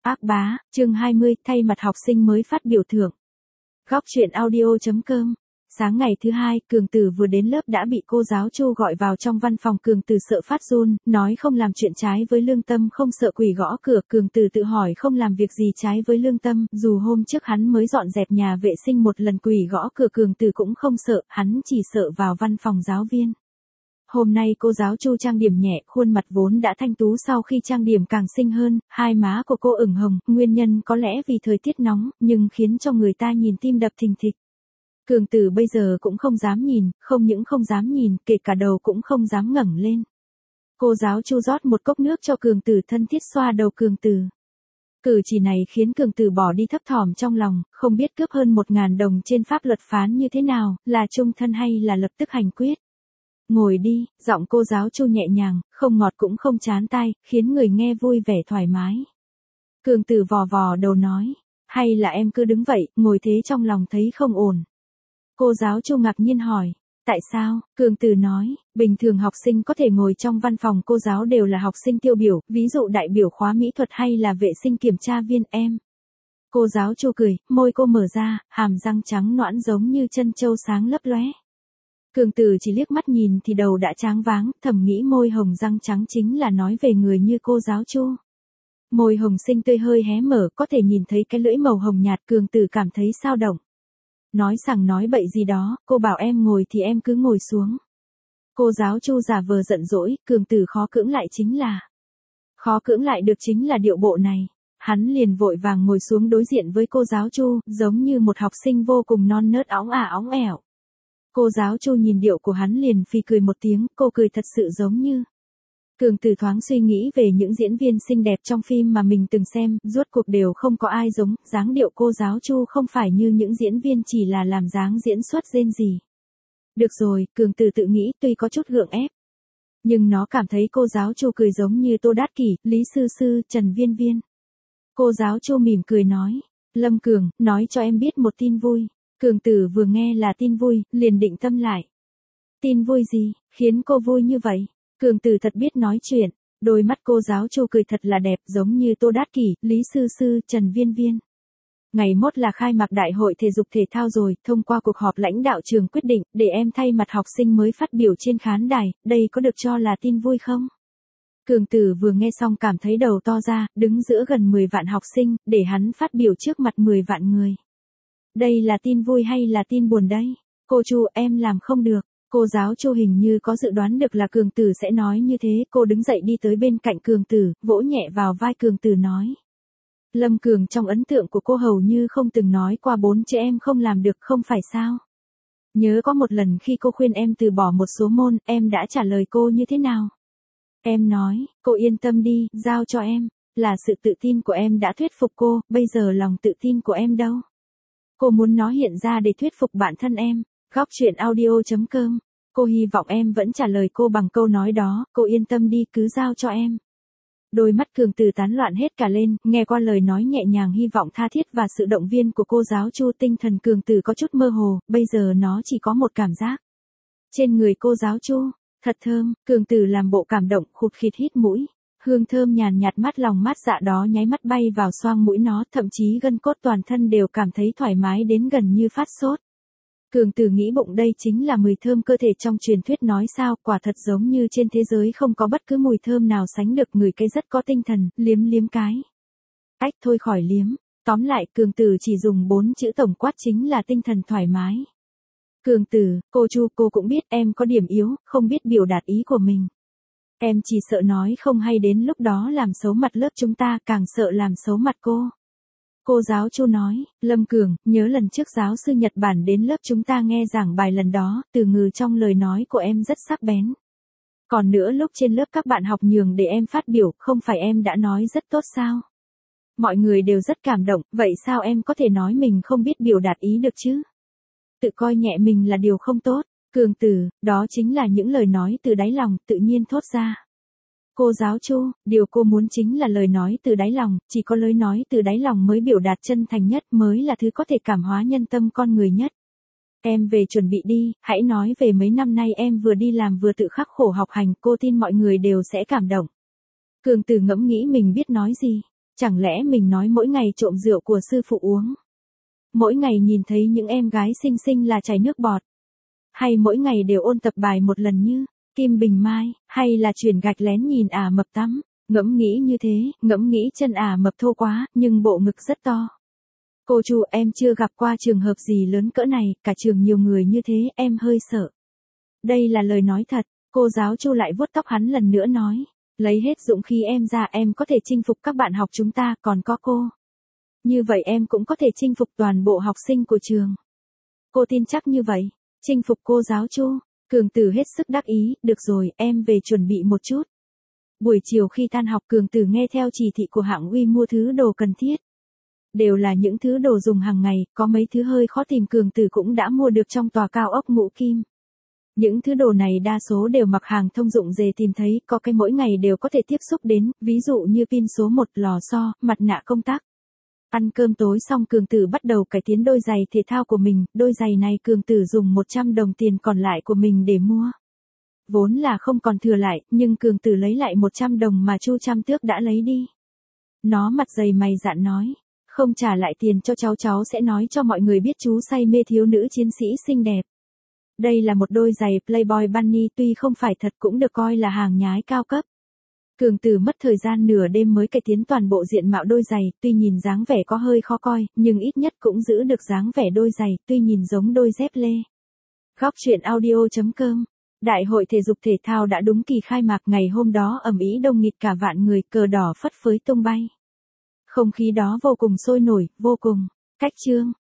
Ác bá, chương 20, thay mặt học sinh mới phát biểu thưởng. Góc truyện audio.com. Sáng ngày thứ hai, Cường Tử vừa đến lớp đã bị cô giáo Chu gọi vào trong văn phòng. Cường Tử sợ phát run, nói không làm chuyện trái với lương tâm, không sợ quỷ gõ cửa. Cường Tử tự hỏi không làm việc gì trái với lương tâm, dù hôm trước hắn mới dọn dẹp nhà vệ sinh một lần quỷ gõ cửa Cường Tử cũng không sợ, hắn chỉ sợ vào văn phòng giáo viên. Hôm nay cô giáo Chu trang điểm nhẹ, khuôn mặt vốn đã thanh tú sau khi trang điểm càng xinh hơn, hai má của cô ửng hồng, nguyên nhân có lẽ vì thời tiết nóng, nhưng khiến cho người ta nhìn tim đập thình thịch. Cường Tử bây giờ cũng không dám nhìn, không những không dám nhìn, kể cả đầu cũng không dám ngẩng lên. Cô giáo Chu rót một cốc nước cho Cường Tử, thân thiết xoa đầu Cường Tử. Cử chỉ này khiến Cường Tử bỏ đi thấp thỏm trong lòng, không biết cướp hơn 1.000 đồng trên pháp luật phán như thế nào, là chung thân hay là lập tức hành quyết. Ngồi đi, giọng cô giáo Chu nhẹ nhàng, không ngọt cũng không chán tai, khiến người nghe vui vẻ thoải mái. Cường Tử vò vò đầu nói, hay là em cứ đứng vậy, ngồi thế trong lòng thấy không ổn. Cô giáo Chu ngạc nhiên hỏi, tại sao? Cường Tử nói, bình thường học sinh có thể ngồi trong văn phòng cô giáo đều là học sinh tiêu biểu, ví dụ đại biểu khóa mỹ thuật hay là vệ sinh kiểm tra viên em. Cô giáo Chu cười, môi cô mở ra, hàm răng trắng nõn giống như chân trâu sáng lấp lóe. Cường Tử chỉ liếc mắt nhìn thì đầu đã choáng váng, thầm nghĩ môi hồng răng trắng chính là nói về người như cô giáo Chu. Môi hồng xinh tươi hơi hé mở, có thể nhìn thấy cái lưỡi màu hồng nhạt. Cường Tử cảm thấy sao động. Nói sằng nói bậy gì đó, cô bảo em ngồi thì em cứ ngồi xuống. Cô giáo Chu giả vờ giận dỗi, Cường Tử khó cưỡng lại chính là điệu bộ này. Hắn liền vội vàng ngồi xuống đối diện với cô giáo Chu, giống như một học sinh vô cùng non nớt óng ẻo. Cô giáo Chu nhìn điệu của hắn liền phì cười một tiếng, cô cười thật sự giống như. Cường Tử thoáng suy nghĩ về những diễn viên xinh đẹp trong phim mà mình từng xem, rốt cuộc đều không có ai giống, dáng điệu cô giáo Chu không phải như những diễn viên chỉ là làm dáng diễn xuất rên rỉ. Được rồi, Cường Tử tự nghĩ tuy có chút gượng ép. Nhưng nó cảm thấy cô giáo Chu cười giống như Tô Đát Kỷ, Lý Sư Sư, Trần Viên Viên. Cô giáo Chu mỉm cười nói, Lâm Cường, nói cho em biết một tin vui. Cường Tử vừa nghe là tin vui, liền định tâm lại. Tin vui gì, khiến cô vui như vậy? Cường Tử thật biết nói chuyện, đôi mắt cô giáo Chu cười thật là đẹp giống như Tô Đát Kỷ, Lý Sư Sư, Trần Viên Viên. Ngày mốt là khai mạc đại hội thể dục thể thao rồi, thông qua cuộc họp lãnh đạo trường quyết định, để em thay mặt học sinh mới phát biểu trên khán đài, đây có được cho là tin vui không? Cường Tử vừa nghe xong cảm thấy đầu to ra, đứng giữa gần 10 vạn học sinh, để hắn phát biểu trước mặt 10 vạn người. Đây là tin vui hay là tin buồn đây? Cô Chu, em làm không được. Cô giáo Chu hình như có dự đoán được là Cường Tử sẽ nói như thế, cô đứng dậy đi tới bên cạnh Cường Tử, vỗ nhẹ vào vai Cường Tử nói. Lâm Cường, trong ấn tượng của cô hầu như không từng nói qua 4 chữ em không làm được, không phải sao? Nhớ có một lần khi cô khuyên em từ bỏ một số môn, em đã trả lời cô như thế nào? Em nói, cô yên tâm đi, giao cho em. Là sự tự tin của em đã thuyết phục cô, bây giờ lòng tự tin của em đâu? Cô muốn nó hiện ra để thuyết phục bản thân em. Góc truyện audio.com. Cô hy vọng em vẫn trả lời cô bằng câu nói đó, cô yên tâm đi, cứ giao cho em. Đôi mắt Cường Tử tán loạn hết cả lên, nghe qua lời nói nhẹ nhàng hy vọng tha thiết và sự động viên của cô giáo Chu, tinh thần Cường Tử có chút mơ hồ, bây giờ nó chỉ có một cảm giác. Trên người cô giáo Chu, thật thơm. Cường Tử làm bộ cảm động, khụt khịt hít mũi. Hương thơm nhàn nhạt mát lòng mát dạ đó nháy mắt bay vào xoang mũi nó, thậm chí gân cốt toàn thân đều cảm thấy thoải mái đến gần như phát sốt. Cường Tử nghĩ bụng đây chính là mùi thơm cơ thể trong truyền thuyết nói sao, quả thật giống như trên thế giới không có bất cứ mùi thơm nào sánh được, người cái rất có tinh thần, liếm cái. Ách thôi khỏi liếm, tóm lại Cường Tử chỉ dùng 4 chữ tổng quát chính là tinh thần thoải mái. Cường Tử, cô Chu, cô cũng biết em có điểm yếu, không biết biểu đạt ý của mình. Em chỉ sợ nói không hay đến lúc đó làm xấu mặt lớp chúng ta, càng sợ làm xấu mặt cô. Cô giáo Chu nói, Lâm Cường, nhớ lần trước giáo sư Nhật Bản đến lớp chúng ta nghe giảng bài lần đó, từ ngữ trong lời nói của em rất sắc bén. Còn nữa lúc trên lớp các bạn học nhường để em phát biểu, không phải em đã nói rất tốt sao? Mọi người đều rất cảm động, vậy sao em có thể nói mình không biết biểu đạt ý được chứ? Tự coi nhẹ mình là điều không tốt. Cường Tử, đó chính là những lời nói từ đáy lòng, tự nhiên thốt ra. Cô giáo Chu, điều cô muốn chính là lời nói từ đáy lòng, chỉ có lời nói từ đáy lòng mới biểu đạt chân thành nhất, mới là thứ có thể cảm hóa nhân tâm con người nhất. Em về chuẩn bị đi, hãy nói về mấy năm nay em vừa đi làm vừa tự khắc khổ học hành, cô tin mọi người đều sẽ cảm động. Cường Tử ngẫm nghĩ mình biết nói gì. Chẳng lẽ mình nói mỗi ngày trộm rượu của sư phụ uống? Mỗi ngày nhìn thấy những em gái xinh xinh là chảy nước bọt? Hay mỗi ngày đều ôn tập bài một lần như Kim Bình Mai, hay là chuyển gạch lén nhìn Ả Mập tắm? Ngẫm nghĩ như thế, ngẫm nghĩ chân Ả Mập thô quá, nhưng bộ ngực rất to. Cô Chu, em chưa gặp qua trường hợp gì lớn cỡ này, cả trường nhiều người như thế, em hơi sợ. Đây là lời nói thật, cô giáo Chu lại vuốt tóc hắn lần nữa nói. Lấy hết dũng khí em ra, em có thể chinh phục các bạn học chúng ta, còn có cô. Như vậy em cũng có thể chinh phục toàn bộ học sinh của trường. Cô tin chắc như vậy. Chinh phục cô giáo Chu. Cường Tử hết sức đắc ý, được rồi, em về chuẩn bị một chút. Buổi chiều khi tan học, Cường Tử nghe theo chỉ thị của Hạng Uy mua thứ đồ cần thiết. Đều là những thứ đồ dùng hàng ngày, có mấy thứ hơi khó tìm Cường Tử cũng đã mua được trong tòa cao ốc Ngũ Kim. Những thứ đồ này đa số đều mặc hàng thông dụng dễ tìm thấy, có cái mỗi ngày đều có thể tiếp xúc đến, ví dụ như pin số 1, lò xo, mặt nạ công tác. Ăn cơm tối xong, Cường Tử bắt đầu cải tiến đôi giày thể thao của mình, đôi giày này Cường Tử dùng 100 đồng tiền còn lại của mình để mua. Vốn là không còn thừa lại, nhưng Cường Tử lấy lại 100 đồng mà Chu Trăm Tước đã lấy đi. Nó mặt dày mày dạn nói, không trả lại tiền cho cháu sẽ nói cho mọi người biết chú say mê thiếu nữ chiến sĩ xinh đẹp. Đây là một đôi giày Playboy Bunny, tuy không phải thật cũng được coi là hàng nhái cao cấp. Cường Tử mất thời gian nửa đêm mới cải tiến toàn bộ diện mạo đôi giày, tuy nhìn dáng vẻ có hơi khó coi, nhưng ít nhất cũng giữ được dáng vẻ đôi giày, tuy nhìn giống đôi dép lê. Góc truyện audio.com. Đại hội thể dục thể thao đã đúng kỳ khai mạc, ngày hôm đó ầm ĩ đông nghịt cả vạn người, cờ đỏ phất phới tung bay. Không khí đó vô cùng sôi nổi, vô cùng cách chương.